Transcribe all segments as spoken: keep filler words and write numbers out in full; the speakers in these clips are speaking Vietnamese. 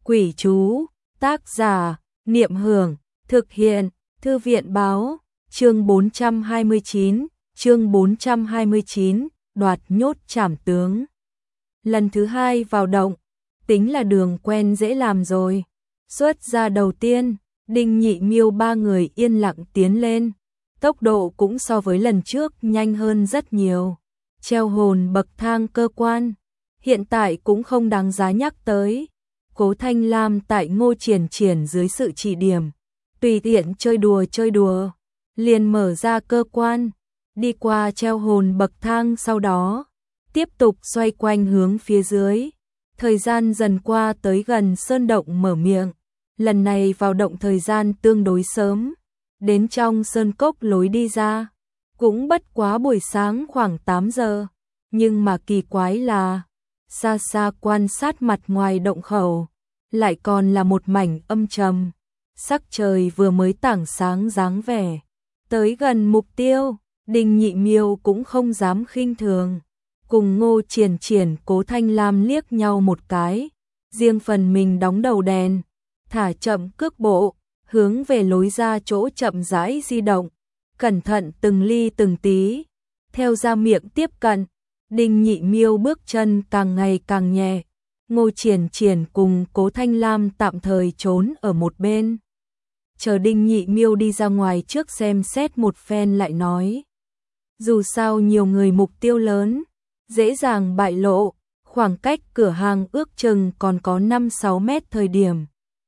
Quỷ chú, tác giả, Niệm Hưởng, thực hiện, Thư viện báo, chương bốn trăm hai mươi chín, chương bốn trăm hai mươi chín, đoạt nhốt trảm tướng. Lần thứ hai vào động, tính là đường quen dễ làm rồi. Xuất ra đầu tiên, Đinh Nhị Miêu ba người yên lặng tiến lên. Tốc độ cũng so với lần trước nhanh hơn rất nhiều. Treo hồn bậc thang cơ quan, hiện tại cũng không đáng giá nhắc tới. Cố Thanh Lam tại Ngô Triển Triển dưới sự chỉ điểm, tùy tiện chơi đùa chơi đùa, liền mở ra cơ quan, đi qua treo hồn bậc thang, sau đó tiếp tục xoay quanh hướng phía dưới. Thời gian dần qua tới gần sơn động mở miệng, lần này vào động thời gian tương đối sớm, đến trong sơn cốc lối đi ra, cũng bất quá buổi sáng khoảng tám giờ, nhưng mà kỳ quái là, xa xa quan sát mặt ngoài động khẩu, lại còn là một mảnh âm trầm, sắc trời vừa mới tảng sáng dáng vẻ. Tới gần mục tiêu, Đinh Nhị Miêu cũng không dám khinh thường, cùng Ngô Triển Triển Cố Thanh Lam liếc nhau một cái, riêng phần mình đóng đầu đèn, thả chậm cước bộ, hướng về lối ra chỗ chậm rãi di động, cẩn thận từng ly từng tí, theo ra miệng tiếp cận. Đinh Nhị Miêu bước chân càng ngày càng nhẹ, Ngô Triển Triển cùng Cố Thanh Lam tạm thời trốn ở một bên, chờ Đinh Nhị Miêu đi ra ngoài trước xem xét một phen lại nói. Dù sao nhiều người mục tiêu lớn, dễ dàng bại lộ, khoảng cách cửa hàng ước chừng còn có năm sáu mét thời điểm.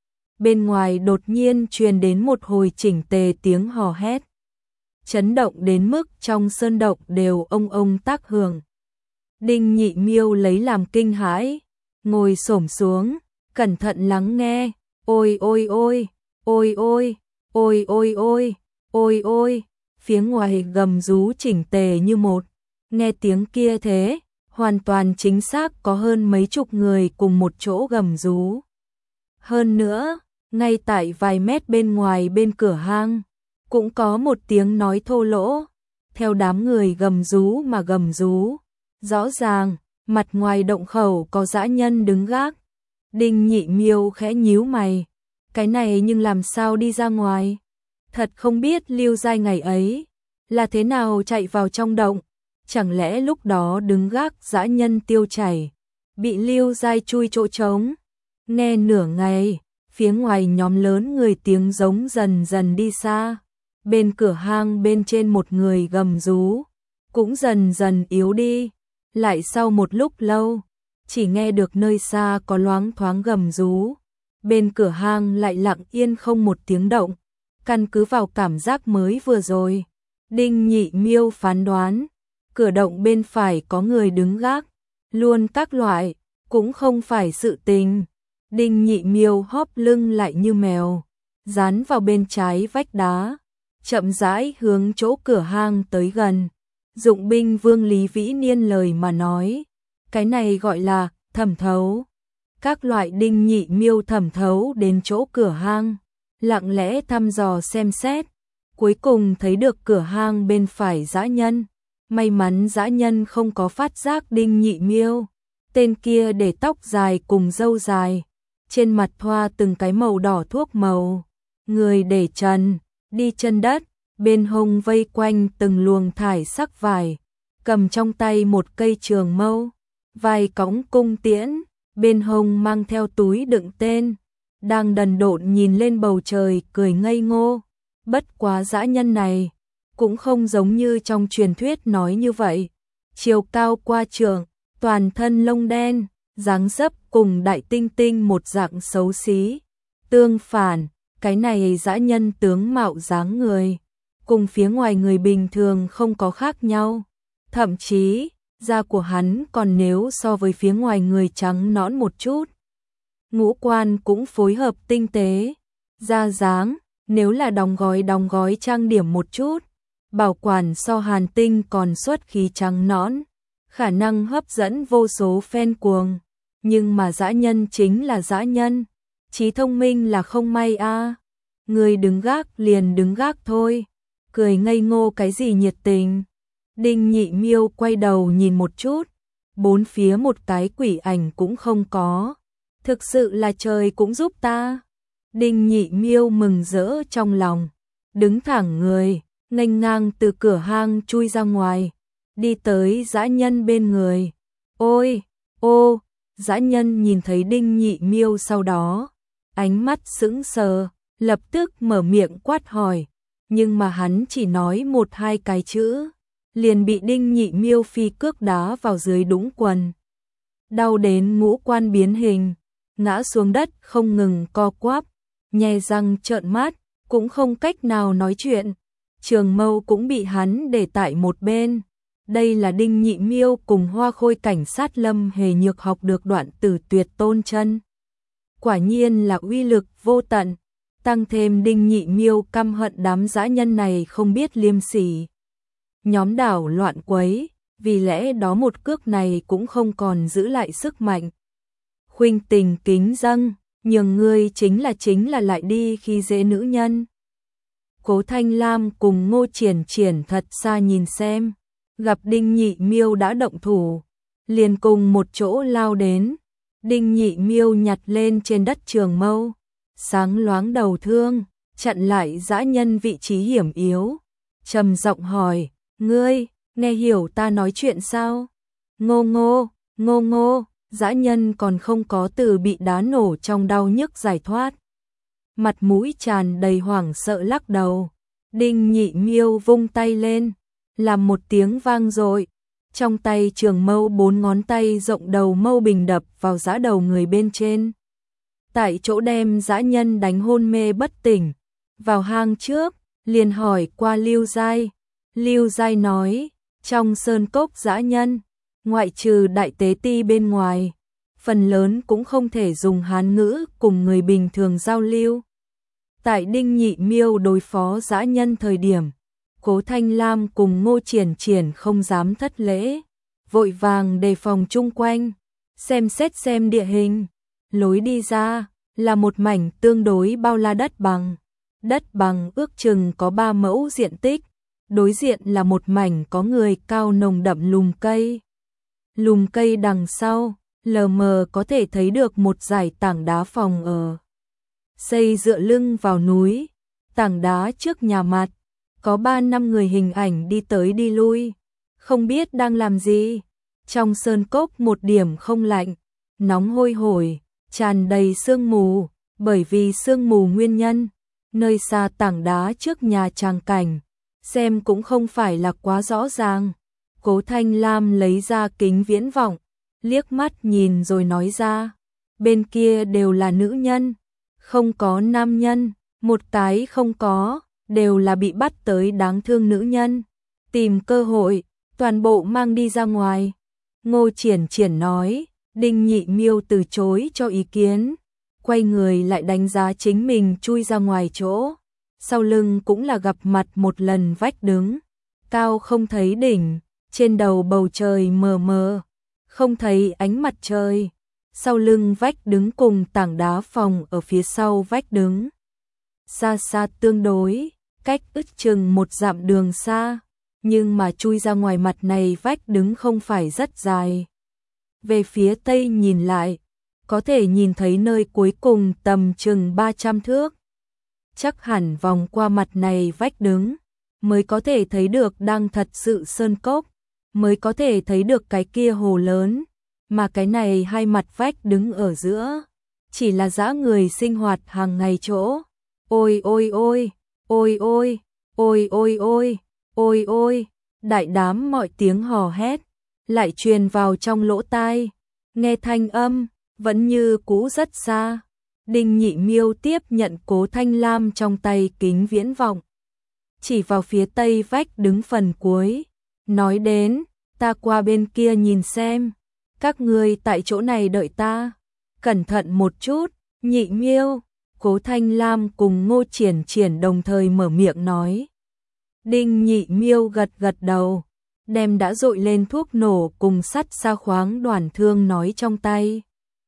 Bên ngoài đột nhiên truyền đến một hồi chỉnh tề tiếng hò hét, chấn động đến mức trong sơn động đều ông ông tác hưởng. Đinh Nhị Miêu lấy làm kinh hãi, ngồi xổm xuống, cẩn thận lắng nghe, ôi ôi ôi, ôi ôi, ôi ôi ôi, ôi ôi, phía ngoài gầm rú chỉnh tề như một, nghe tiếng kia thế, hoàn toàn chính xác có hơn mấy chục người cùng một chỗ gầm rú. Hơn nữa, ngay tại vài mét bên ngoài bên cửa hang, cũng có một tiếng nói thô lỗ, theo đám người gầm rú mà gầm rú. Rõ ràng, mặt ngoài động khẩu có dã nhân đứng gác. Đinh Nhị Miêu khẽ nhíu mày, cái này nhưng làm sao đi ra ngoài? Thật không biết Lưu Giai ngày ấy là thế nào chạy vào trong động, chẳng lẽ lúc đó đứng gác dã nhân tiêu chảy, bị Lưu Giai chui chỗ trống. Nghe nửa ngày, phía ngoài nhóm lớn người tiếng giống dần dần đi xa, bên cửa hang bên trên một người gầm rú, cũng dần dần yếu đi. Lại sau một lúc lâu, chỉ nghe được nơi xa có loáng thoáng gầm rú, bên cửa hang lại lặng yên không một tiếng động. Căn cứ vào cảm giác mới vừa rồi, Đinh Nhị Miêu phán đoán, cửa động bên phải có người đứng gác, luôn các loại, cũng không phải sự tình. Đinh Nhị Miêu hóp lưng lại như mèo, dán vào bên trái vách đá, chậm rãi hướng chỗ cửa hang tới gần. Dụng binh Vương Lý Vĩ Niên lời mà nói, cái này gọi là thẩm thấu. Các loại Đinh Nhị Miêu thẩm thấu đến chỗ cửa hang, lặng lẽ thăm dò xem xét, cuối cùng thấy được cửa hang bên phải dã nhân. May mắn dã nhân không có phát giác Đinh Nhị Miêu, tên kia để tóc dài cùng râu dài, trên mặt thoa từng cái màu đỏ thuốc màu, người để trần, đi chân đất. Bên hông vây quanh từng luồng thải sắc vải, cầm trong tay một cây trường mâu, vai cõng cung tiễn, bên hông mang theo túi đựng tên, đang đần độn nhìn lên bầu trời cười ngây ngô. Bất quá dã nhân này, cũng không giống như trong truyền thuyết nói như vậy, chiều cao qua trượng, toàn thân lông đen, dáng dấp cùng Đại Tinh Tinh một dạng xấu xí. Tương phản, cái này dã nhân tướng mạo dáng người, cùng phía ngoài người bình thường không có khác nhau, thậm chí da của hắn còn nếu so với phía ngoài người trắng nõn một chút. Ngũ quan cũng phối hợp tinh tế, da dáng nếu là đóng gói đóng gói trang điểm một chút, bảo quản so Hàn Tinh còn xuất khí trắng nõn, khả năng hấp dẫn vô số fan cuồng. Nhưng mà dã nhân chính là dã nhân, trí thông minh là không may a. À. Người đứng gác liền đứng gác thôi. Cười ngây ngô cái gì nhiệt tình. Đinh Nhị Miêu quay đầu nhìn một chút, bốn phía một cái quỷ ảnh cũng không có, thực sự là trời cũng giúp ta. Đinh Nhị Miêu mừng rỡ trong lòng, đứng thẳng người, nghênh ngang từ cửa hang chui ra ngoài, đi tới dã nhân bên người. Ôi, ô, dã nhân nhìn thấy Đinh Nhị Miêu sau đó, ánh mắt sững sờ, lập tức mở miệng quát hỏi, nhưng mà hắn chỉ nói một hai cái chữ, liền bị Đinh Nhị Miêu phi cước đá vào dưới đũng quần. Đau đến ngũ quan biến hình, ngã xuống đất không ngừng co quắp, nhe răng trợn mắt, cũng không cách nào nói chuyện. Trường mâu cũng bị hắn để tại một bên. Đây là Đinh Nhị Miêu cùng Hoa Khôi cảnh sát Lâm Hề Nhược học được đoạn Tử Tuyệt Tôn chân. Quả nhiên là uy lực vô tận, tăng thêm Đinh Nhị Miêu căm hận đám dã nhân này không biết liêm sỉ. Nhóm đảo loạn quấy, vì lẽ đó một cước này cũng không còn giữ lại sức mạnh. Khuynh tình kính dâng, nhường ngươi chính là chính là lại đi khi dễ nữ nhân. Cố Thanh Lam cùng Ngô Triển Triển thật xa nhìn xem, gặp Đinh Nhị Miêu đã động thủ, liền cùng một chỗ lao đến. Đinh Nhị Miêu nhặt lên trên đất trường mâu, sáng loáng đầu thương, chặn lại dã nhân vị trí hiểm yếu, trầm giọng hỏi, ngươi, nghe hiểu ta nói chuyện sao? Ngô ngô, ngô ngô, dã nhân còn không có từ bị đá nổ trong đau nhức giải thoát. Mặt mũi tràn đầy hoảng sợ lắc đầu. Đinh Nhị Miêu vung tay lên, làm một tiếng vang dội, trong tay trường mâu bốn ngón tay rộng đầu mâu bình đập vào dã đầu người bên trên. Tại chỗ đem dã nhân đánh hôn mê bất tỉnh. Vào hang trước, liền hỏi qua Lưu Giai. Lưu Giai nói, trong sơn cốc dã nhân, ngoại trừ đại tế ti bên ngoài, phần lớn cũng không thể dùng Hán ngữ cùng người bình thường giao lưu. Tại Đinh Nhị Miêu đối phó dã nhân thời điểm, Cố Thanh Lam cùng Ngô Triển Triển không dám thất lễ, vội vàng đề phòng chung quanh, xem xét xem địa hình. Lối đi ra là một mảnh tương đối bao la đất bằng. Đất bằng ước chừng có ba mẫu diện tích, đối diện là một mảnh có người cao nồng đậm lùm cây. Lùm cây đằng sau, lờ mờ có thể thấy được một dải tảng đá phòng ở. Xây dựa lưng vào núi, tảng đá trước nhà mặt, có ba năm người hình ảnh đi tới đi lui, không biết đang làm gì. Trong sơn cốc một điểm không lạnh, nóng hôi hổi, tràn đầy sương mù, bởi vì sương mù nguyên nhân, nơi xa tảng đá trước nhà tràng cảnh, xem cũng không phải là quá rõ ràng. Cố Thanh Lam lấy ra kính viễn vọng, liếc mắt nhìn rồi nói ra, bên kia đều là nữ nhân, không có nam nhân, một cái không có, đều là bị bắt tới đáng thương nữ nhân. Tìm cơ hội, toàn bộ mang đi ra ngoài. Ngô Triển Triển nói. Đinh Nhị Miêu từ chối cho ý kiến, quay người lại đánh giá chính mình chui ra ngoài chỗ. Sau lưng cũng là gặp mặt một lần vách đứng, cao không thấy đỉnh, trên đầu bầu trời mờ mờ, không thấy ánh mặt trời. Sau lưng vách đứng cùng tảng đá phòng ở phía sau vách đứng, xa xa tương đối, cách ước chừng một dặm đường xa, nhưng mà chui ra ngoài mặt này vách đứng không phải rất dài. Về phía tây nhìn lại, có thể nhìn thấy nơi cuối cùng tầm chừng ba trăm thước. Chắc hẳn vòng qua mặt này vách đứng, mới có thể thấy được đang thật sự sơn cốc, mới có thể thấy được cái kia hồ lớn, mà cái này hai mặt vách đứng ở giữa, chỉ là dã người sinh hoạt hàng ngày chỗ. Ôi ôi ôi, ôi ôi, ôi ôi ôi, ôi ôi, đại đám mọi tiếng hò hét lại truyền vào trong lỗ tai, nghe thanh âm vẫn như cũ rất xa. Đinh Nhị Miêu tiếp nhận Cố Thanh Lam trong tay kính viễn vọng, chỉ vào phía tây vách đứng phần cuối, nói đến, ta qua bên kia nhìn xem, các ngươi tại chỗ này đợi ta, cẩn thận một chút. Nhị Miêu, Cố Thanh Lam cùng Ngô Triển Triển đồng thời mở miệng nói. Đinh Nhị Miêu gật gật đầu, đem đã dội lên thuốc nổ cùng sắt xa khoáng đoàn thương nói trong tay,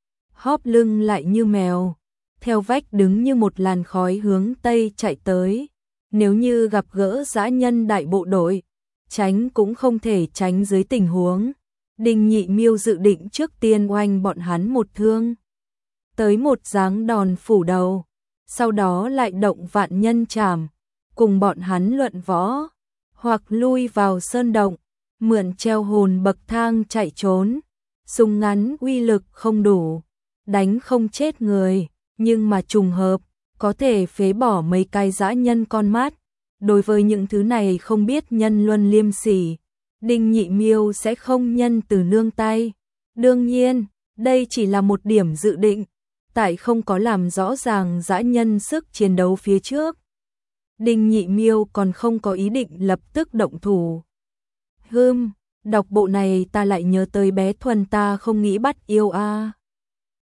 hóp lưng lại như mèo, theo vách đứng như một làn khói hướng tây chạy tới. Nếu như gặp gỡ dã nhân đại bộ đội, tránh cũng không thể tránh dưới tình huống, Đinh Nhị Miêu dự định trước tiên oanh bọn hắn một thương. tới một giáng đòn phủ đầu, sau đó lại động vạn nhân trảm, cùng bọn hắn luận võ, hoặc lui vào sơn động, mượn treo hồn bậc thang chạy trốn, súng ngắn uy lực không đủ, đánh không chết người, nhưng mà trùng hợp, có thể phế bỏ mấy cái dã nhân con mắt. Đối với những thứ này không biết nhân luân liêm sỉ, Đinh Nhị Miêu sẽ không nhân từ nương tay. Đương nhiên, đây chỉ là một điểm dự định, tại không có làm rõ ràng dã nhân sức chiến đấu phía trước. Đinh Nhị Miêu còn không có ý định lập tức động thủ. Hừm, đọc bộ này ta lại nhớ tới bé Thuần ta không nghĩ bắt yêu a. À.